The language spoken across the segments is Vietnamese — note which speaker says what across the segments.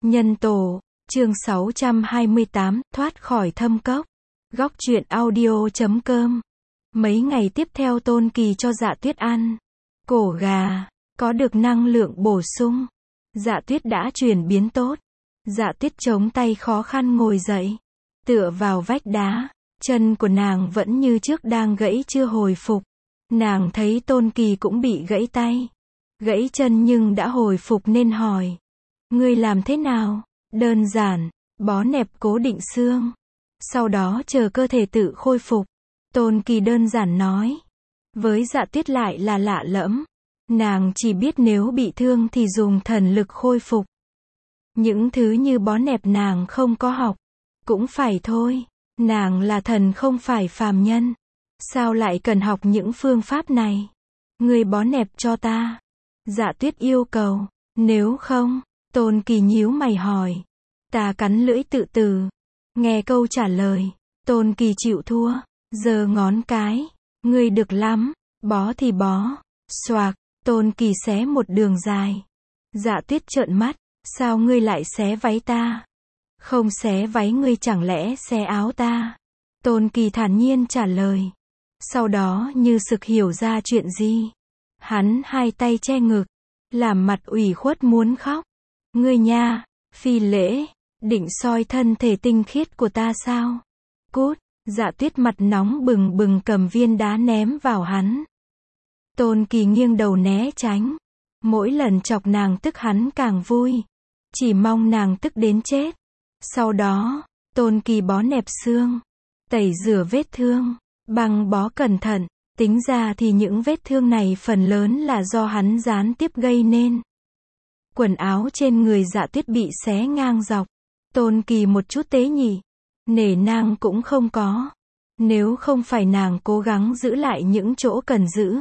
Speaker 1: Nhân tổ, chương 628, thoát khỏi thâm cốc. Góc truyện audio.com. Mấy ngày tiếp theo Tôn Kỳ cho Dạ Tuyết ăn cổ gà, có được năng lượng bổ sung. Dạ Tuyết đã chuyển biến tốt. Dạ Tuyết chống tay khó khăn ngồi dậy, tựa vào vách đá, chân của nàng vẫn như trước đang gãy chưa hồi phục. Nàng thấy Tôn Kỳ cũng bị gãy tay, gãy chân nhưng đã hồi phục nên hỏi: ngươi làm thế nào? Đơn giản, bó nẹp cố định xương, sau đó chờ cơ thể tự khôi phục. Tôn Kỳ đơn giản nói. Với Dạ Tuyết lại là lạ lẫm. Nàng chỉ biết nếu bị thương thì dùng thần lực khôi phục. Những thứ như bó nẹp nàng không có học. Cũng phải thôi, nàng là thần không phải phàm nhân. Sao lại cần học những phương pháp này? Ngươi bó nẹp cho ta. Dạ Tuyết yêu cầu. Nếu không, Tôn Kỳ nhíu mày hỏi. Ta cắn lưỡi tự tử. Nghe câu trả lời, Tôn Kỳ chịu thua, giơ ngón cái. Ngươi được lắm, bó thì bó. Xoạc, Tôn Kỳ xé một đường dài. Dạ Tuyết trợn mắt, sao ngươi lại xé váy ta? Không xé váy ngươi chẳng lẽ xé áo ta? Tôn Kỳ thản nhiên trả lời. Sau đó như sực hiểu ra chuyện gì. Hắn hai tay che ngực, làm mặt ủy khuất muốn khóc. Ngươi nha, phi lễ, định soi thân thể tinh khiết của ta sao? Cút. Dạ Tuyết mặt nóng bừng bừng cầm viên đá ném vào hắn. Tôn Kỳ nghiêng đầu né tránh. Mỗi lần chọc nàng tức hắn càng vui. Chỉ mong nàng tức đến chết. Sau đó, Tôn Kỳ bó nẹp xương, tẩy rửa vết thương, băng bó cẩn thận. Tính ra thì những vết thương này phần lớn là do hắn gián tiếp gây nên. Quần áo trên người Dạ Tuyết bị xé ngang dọc. Tôn Kỳ một chút tế nhị, nể nang cũng không có. Nếu không phải nàng cố gắng giữ lại những chỗ cần giữ,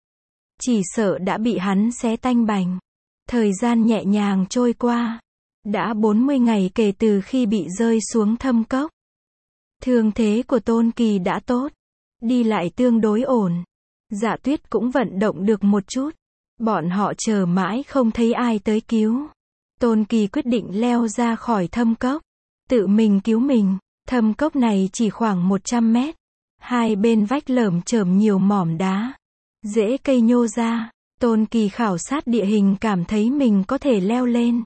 Speaker 1: chỉ sợ đã bị hắn xé tanh bành. Thời gian nhẹ nhàng trôi qua. Đã 40 ngày kể từ khi bị rơi xuống thâm cốc. Thương thế của Tôn Kỳ đã tốt. Đi lại tương đối ổn. Dạ Tuyết cũng vận động được một chút. Bọn họ chờ mãi không thấy ai tới cứu. Tôn Kỳ quyết định leo ra khỏi thâm cốc. Tự mình cứu mình. Thâm cốc này chỉ khoảng 100 mét. Hai bên vách lởm chởm nhiều mỏm đá. Rễ cây nhô ra. Tôn Kỳ khảo sát địa hình cảm thấy mình có thể leo lên.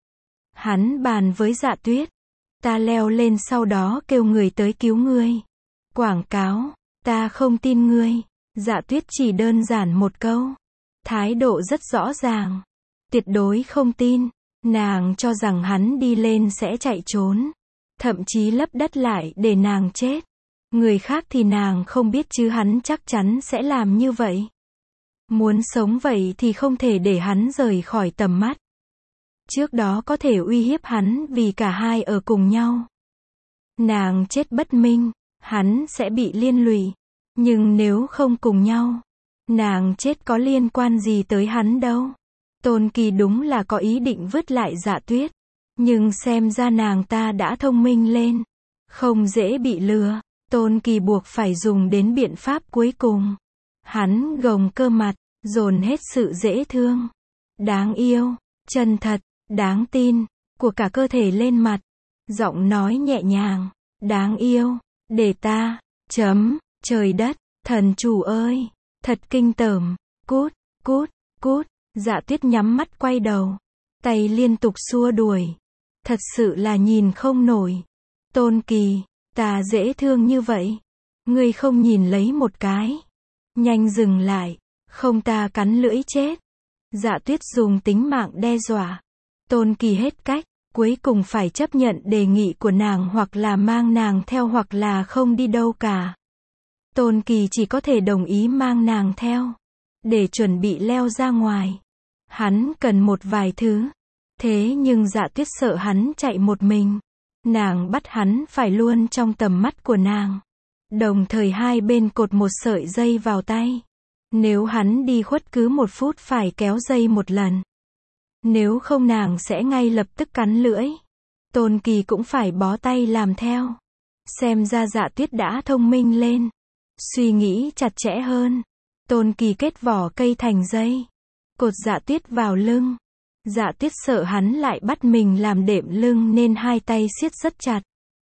Speaker 1: Hắn bàn với Dạ Tuyết. Ta leo lên sau đó kêu người tới cứu ngươi. Quảng cáo. Ta không tin ngươi. Dạ Tuyết chỉ đơn giản một câu. Thái độ rất rõ ràng. Tuyệt đối không tin. Nàng cho rằng hắn đi lên sẽ chạy trốn. Thậm chí lấp đất lại để nàng chết. Người khác thì nàng không biết chứ hắn chắc chắn sẽ làm như vậy. Muốn sống vậy thì không thể để hắn rời khỏi tầm mắt. Trước đó có thể uy hiếp hắn vì cả hai ở cùng nhau. Nàng chết bất minh, hắn sẽ bị liên lụy. Nhưng nếu không cùng nhau, nàng chết có liên quan gì tới hắn đâu. Tôn Kỳ đúng là có ý định vứt lại Dạ Tuyết. Nhưng xem ra nàng ta đã thông minh lên. Không dễ bị lừa. Tôn Kỳ buộc phải dùng đến biện pháp cuối cùng. Hắn gồng cơ mặt, dồn hết sự dễ thương, đáng yêu, chân thật, đáng tin của cả cơ thể lên mặt. Giọng nói nhẹ nhàng, đáng yêu, để ta, trời đất, thần chủ ơi, thật kinh tởm, cút, cút, cút. Dạ Tuyết nhắm mắt quay đầu, tay liên tục xua đuổi. Thật sự là nhìn không nổi. Tôn Kỳ, ta dễ thương như vậy. Ngươi không nhìn lấy một cái. Nhanh dừng lại, không ta cắn lưỡi chết. Dạ Tuyết dùng tính mạng đe dọa. Tôn Kỳ hết cách, cuối cùng phải chấp nhận đề nghị của nàng hoặc là mang nàng theo hoặc là không đi đâu cả. Tôn Kỳ chỉ có thể đồng ý mang nàng theo, để chuẩn bị leo ra ngoài. Hắn cần một vài thứ. Thế nhưng Dạ Tuyết sợ hắn chạy một mình. Nàng bắt hắn phải luôn trong tầm mắt của nàng. Đồng thời hai bên cột một sợi dây vào tay. Nếu hắn đi khuất cứ 1 phút phải kéo dây một lần. Nếu không nàng sẽ ngay lập tức cắn lưỡi. Tôn Kỳ cũng phải bó tay làm theo. Xem ra Dạ Tuyết đã thông minh lên. Suy nghĩ chặt chẽ hơn. Tôn Kỳ kết vỏ cây thành dây. Cột Dạ Tuyết vào lưng. Dạ Tuyết sợ hắn lại bắt mình làm đệm lưng nên hai tay siết rất chặt.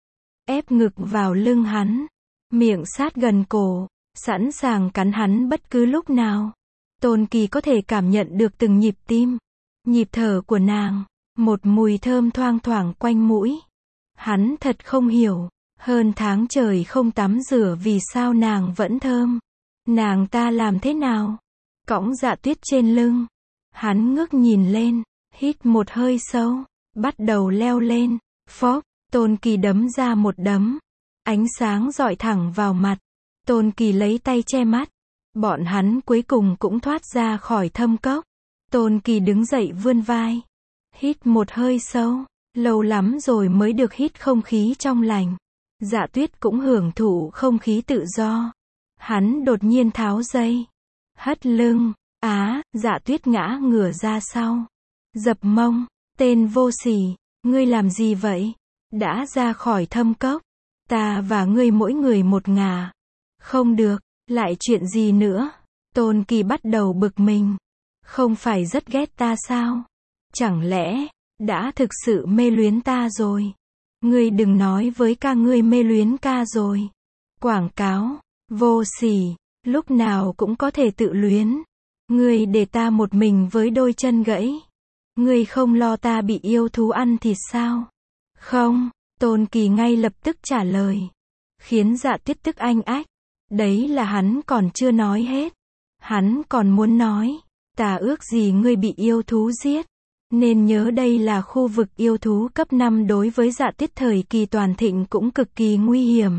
Speaker 1: Ép ngực vào lưng hắn. Miệng sát gần cổ. Sẵn sàng cắn hắn bất cứ lúc nào. Tôn Kỳ có thể cảm nhận được từng nhịp tim. Nhịp thở của nàng. Một mùi thơm thoang thoảng quanh mũi. Hắn thật không hiểu. Hơn tháng trời không tắm rửa vì sao nàng vẫn thơm. Nàng ta làm thế nào? Cõng Dạ Tuyết trên lưng. Hắn ngước nhìn lên. Hít một hơi sâu. Bắt đầu leo lên. Phốc. Tôn Kỳ đấm ra một đấm. Ánh sáng rọi thẳng vào mặt. Tôn Kỳ lấy tay che mắt. Bọn hắn cuối cùng cũng thoát ra khỏi thâm cốc. Tôn Kỳ đứng dậy vươn vai. Hít một hơi sâu. Lâu lắm rồi mới được hít không khí trong lành. Dạ Tuyết cũng hưởng thụ không khí tự do. Hắn đột nhiên tháo dây. Hất lưng. Dạ Tuyết ngã ngửa ra sau. Dập mông. Tên vô sỉ. Ngươi làm gì vậy? Đã ra khỏi thâm cốc. Ta và ngươi mỗi người một ngả. Không được. Lại chuyện gì nữa? Tôn Kỳ bắt đầu bực mình. Không phải rất ghét ta sao? Chẳng lẽ đã thực sự mê luyến ta rồi? Ngươi đừng nói với ca ngươi mê luyến ca rồi. Quảng cáo. Vô sỉ. Lúc nào cũng có thể tự luyến. Ngươi để ta một mình với đôi chân gãy. Ngươi không lo ta bị yêu thú ăn thịt sao? Không. Tôn Kỳ ngay lập tức trả lời. Khiến Dạ Tuyết tức anh ách. Đấy là hắn còn chưa nói hết. Hắn còn muốn nói. Ta ước gì ngươi bị yêu thú giết. Nên nhớ đây là khu vực yêu thú cấp 5 đối với Dạ Tuyết thời kỳ toàn thịnh cũng cực kỳ nguy hiểm.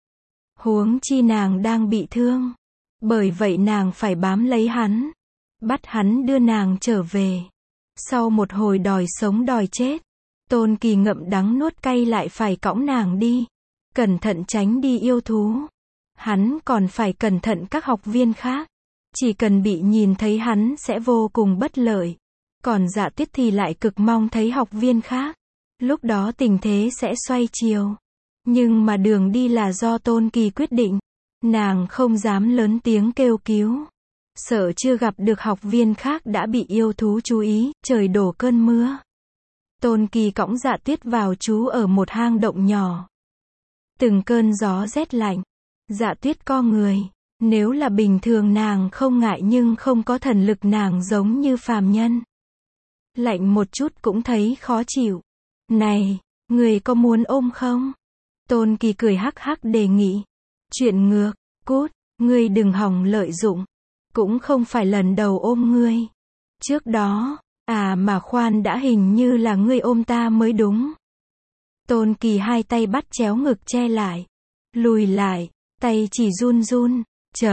Speaker 1: Huống chi nàng đang bị thương. Bởi vậy nàng phải bám lấy hắn. Bắt hắn đưa nàng trở về. Sau một hồi đòi sống đòi chết. Tôn Kỳ ngậm đắng nuốt cay lại phải cõng nàng đi. Cẩn thận tránh đi yêu thú. Hắn còn phải cẩn thận các học viên khác. Chỉ cần bị nhìn thấy hắn sẽ vô cùng bất lợi. Còn Dạ Tuyết thì lại cực mong thấy học viên khác. Lúc đó tình thế sẽ xoay chiều. Nhưng mà đường đi là do Tôn Kỳ quyết định. Nàng không dám lớn tiếng kêu cứu. Sợ chưa gặp được học viên khác đã bị yêu thú chú ý, trời đổ cơn mưa. Tôn Kỳ cõng Dạ Tuyết vào trú ở một hang động nhỏ. Từng cơn gió rét lạnh. Dạ Tuyết co người. Nếu là bình thường nàng không ngại nhưng không có thần lực nàng giống như phàm nhân. Lạnh một chút cũng thấy khó chịu. Này, người có muốn ôm không? Tôn Kỳ cười hắc hắc đề nghị. Chuyện ngược, cút, ngươi đừng hòng lợi dụng. Cũng không phải lần đầu ôm ngươi. Trước đó, mà khoan đã hình như là ngươi ôm ta mới đúng. Tôn Kỳ hai tay bắt chéo ngực che lại. Lùi lại, tay chỉ run run.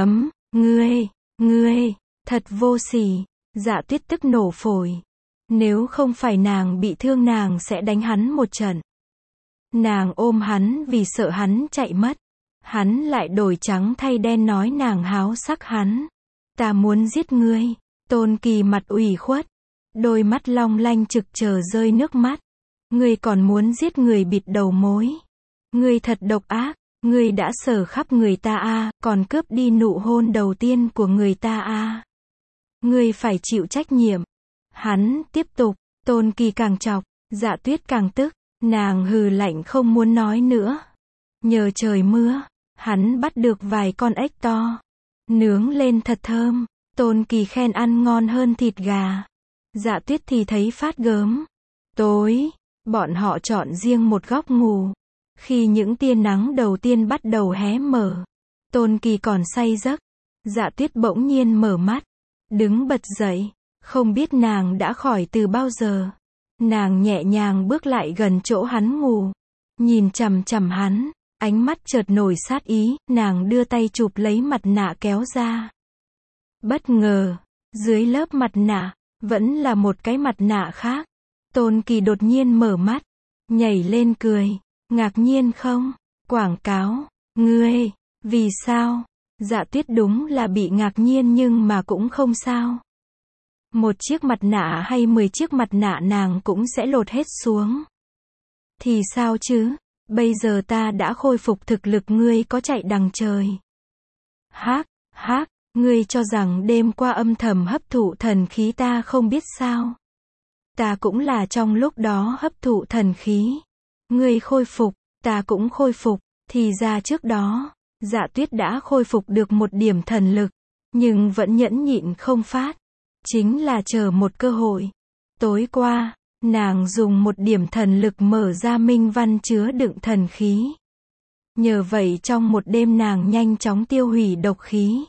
Speaker 1: Ngươi, thật vô sỉ. Dạ Tuyết tức nổ phổi. Nếu không phải nàng bị thương nàng sẽ đánh hắn một trận. Nàng ôm hắn vì sợ hắn chạy mất. Hắn lại đổi trắng thay đen nói nàng háo sắc hắn. Ta muốn giết ngươi. Tôn Kỳ mặt ủy khuất. Đôi mắt long lanh trực chờ rơi nước mắt. Ngươi còn muốn giết người bịt đầu mối. Ngươi thật độc ác. Ngươi đã sờ khắp người ta còn cướp đi nụ hôn đầu tiên của người ta Ngươi phải chịu trách nhiệm. Hắn tiếp tục. Tôn Kỳ càng chọc. Dạ Tuyết càng tức. Nàng hừ lạnh không muốn nói nữa. Nhờ trời mưa, hắn bắt được vài con ếch to. Nướng lên thật thơm. Tôn Kỳ khen ăn ngon hơn thịt gà. Dạ Tuyết thì thấy phát gớm. Tối, bọn họ chọn riêng một góc ngủ. Khi những tia nắng đầu tiên bắt đầu hé mở, Tôn Kỳ còn say giấc. Dạ Tuyết bỗng nhiên mở mắt. Đứng bật dậy. Không biết nàng đã khỏi từ bao giờ. Nàng nhẹ nhàng bước lại gần chỗ hắn ngủ. Nhìn chằm chằm hắn. Ánh mắt chợt nổi sát ý. Nàng đưa tay chụp lấy mặt nạ kéo ra. Bất ngờ, dưới lớp mặt nạ, vẫn là một cái mặt nạ khác. Tôn Kỳ đột nhiên mở mắt. Nhảy lên cười. Ngạc nhiên không? Quảng cáo. Ngươi, vì sao? Dạ Tuyết đúng là bị ngạc nhiên nhưng mà cũng không sao. Một chiếc mặt nạ hay 10 chiếc mặt nạ nàng cũng sẽ lột hết xuống. Thì sao chứ? Bây giờ ta đã khôi phục thực lực ngươi có chạy đằng trời. Ngươi cho rằng đêm qua âm thầm hấp thụ thần khí ta không biết sao? ta cũng là trong lúc đó hấp thụ thần khí. Ngươi khôi phục, ta cũng khôi phục, thì ra trước đó, Dạ Tuyết đã khôi phục được một điểm thần lực, nhưng vẫn nhẫn nhịn không phát. Chính là chờ một cơ hội. Tối qua, nàng dùng một điểm thần lực mở ra minh văn chứa đựng thần khí. Nhờ vậy trong một đêm nàng nhanh chóng tiêu hủy độc khí,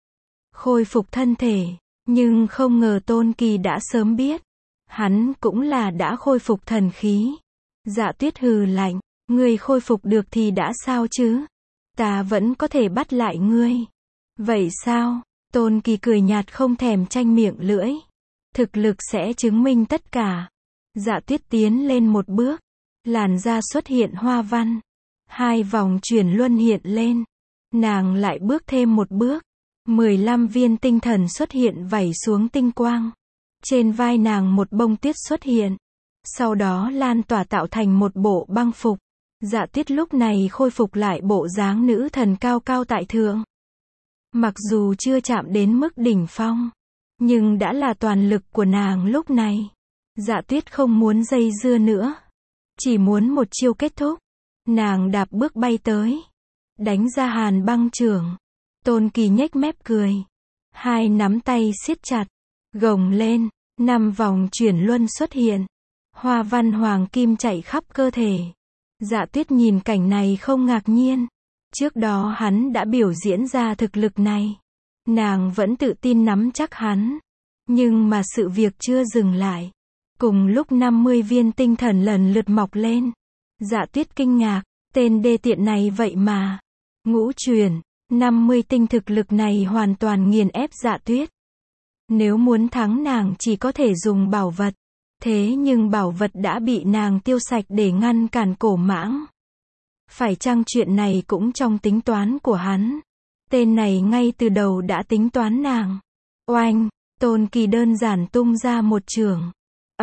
Speaker 1: khôi phục thân thể, nhưng không ngờ Tôn Kỳ đã sớm biết. Hắn cũng là đã khôi phục thần khí. Dạ Tuyết hừ lạnh, ngươi khôi phục được thì đã sao chứ? Ta vẫn có thể bắt lại ngươi. Vậy sao? Tôn Kỳ cười nhạt không thèm tranh miệng lưỡi. Thực lực sẽ chứng minh tất cả. Dạ Tuyết tiến lên một bước. Làn da xuất hiện hoa văn. 2 vòng chuyển luân hiện lên. Nàng lại bước thêm một bước. 15 viên tinh thần xuất hiện vẩy xuống tinh quang. Trên vai nàng một bông tuyết xuất hiện. Sau đó lan tỏa tạo thành một bộ băng phục. Dạ Tuyết lúc này khôi phục lại bộ dáng nữ thần cao cao tại thượng. Mặc dù chưa chạm đến mức đỉnh phong, nhưng đã là toàn lực của nàng lúc này. Dạ Tuyết không muốn dây dưa nữa. Chỉ muốn một chiêu kết thúc. Nàng đạp bước bay tới. Đánh ra hàn băng chưởng. Tôn Kỳ nhếch mép cười. 2 nắm tay siết chặt. Gồng lên. 5 vòng chuyển luân xuất hiện. Hoa văn hoàng kim chạy khắp cơ thể. Dạ Tuyết nhìn cảnh này không ngạc nhiên. Trước đó hắn đã biểu diễn ra thực lực này. Nàng vẫn tự tin nắm chắc hắn. Nhưng mà sự việc chưa dừng lại. Cùng lúc 50 viên tinh thần lần lượt mọc lên. Dạ Tuyết kinh ngạc. Tên đê tiện này vậy mà. Ngũ truyền. 50 tinh thực lực này hoàn toàn nghiền ép Dạ Tuyết. Nếu muốn thắng nàng chỉ có thể dùng bảo vật. Thế nhưng bảo vật đã bị nàng tiêu sạch để ngăn cản cổ mãng. Phải chăng chuyện này cũng trong tính toán của hắn? Tên này ngay từ đầu đã tính toán nàng. Oanh, Tôn Kỳ đơn giản tung ra một chưởng.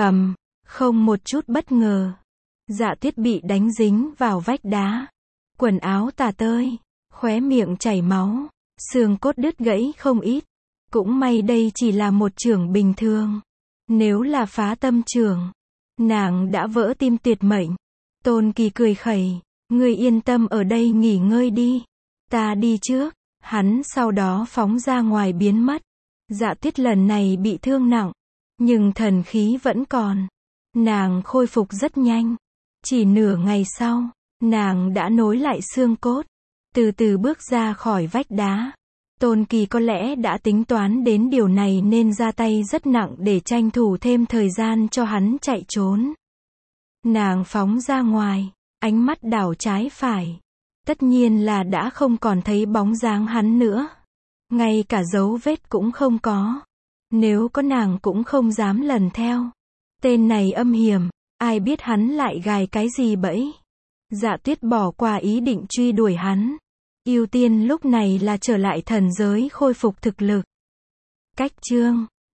Speaker 1: Không một chút bất ngờ. Dạ Tuyết bị đánh dính vào vách đá. Quần áo tả tơi, khóe miệng chảy máu, xương cốt đứt gãy không ít. Cũng may đây chỉ là một chưởng bình thường. Nếu là phá tâm chưởng, nàng đã vỡ tim tuyệt mệnh. Tôn Kỳ cười khẩy, ngươi yên tâm ở đây nghỉ ngơi đi. Ta đi trước. Hắn sau đó phóng ra ngoài biến mất. Dạ Tuyết lần này bị thương nặng, nhưng thần khí vẫn còn. Nàng khôi phục rất nhanh. Chỉ nửa ngày sau, nàng đã nối lại xương cốt, từ từ bước ra khỏi vách đá. Tôn Kỳ có lẽ đã tính toán đến điều này nên ra tay rất nặng để tranh thủ thêm thời gian cho hắn chạy trốn. Nàng phóng ra ngoài, ánh mắt đảo trái phải. Tất nhiên là đã không còn thấy bóng dáng hắn nữa. Ngay cả dấu vết cũng không có. Nếu có nàng cũng không dám lần theo. Tên này âm hiểm, ai biết hắn lại gài cái gì bẫy. Dạ Tuyết bỏ qua ý định truy đuổi hắn. Ưu tiên lúc này là trở lại thần giới khôi phục thực lực. Cách chương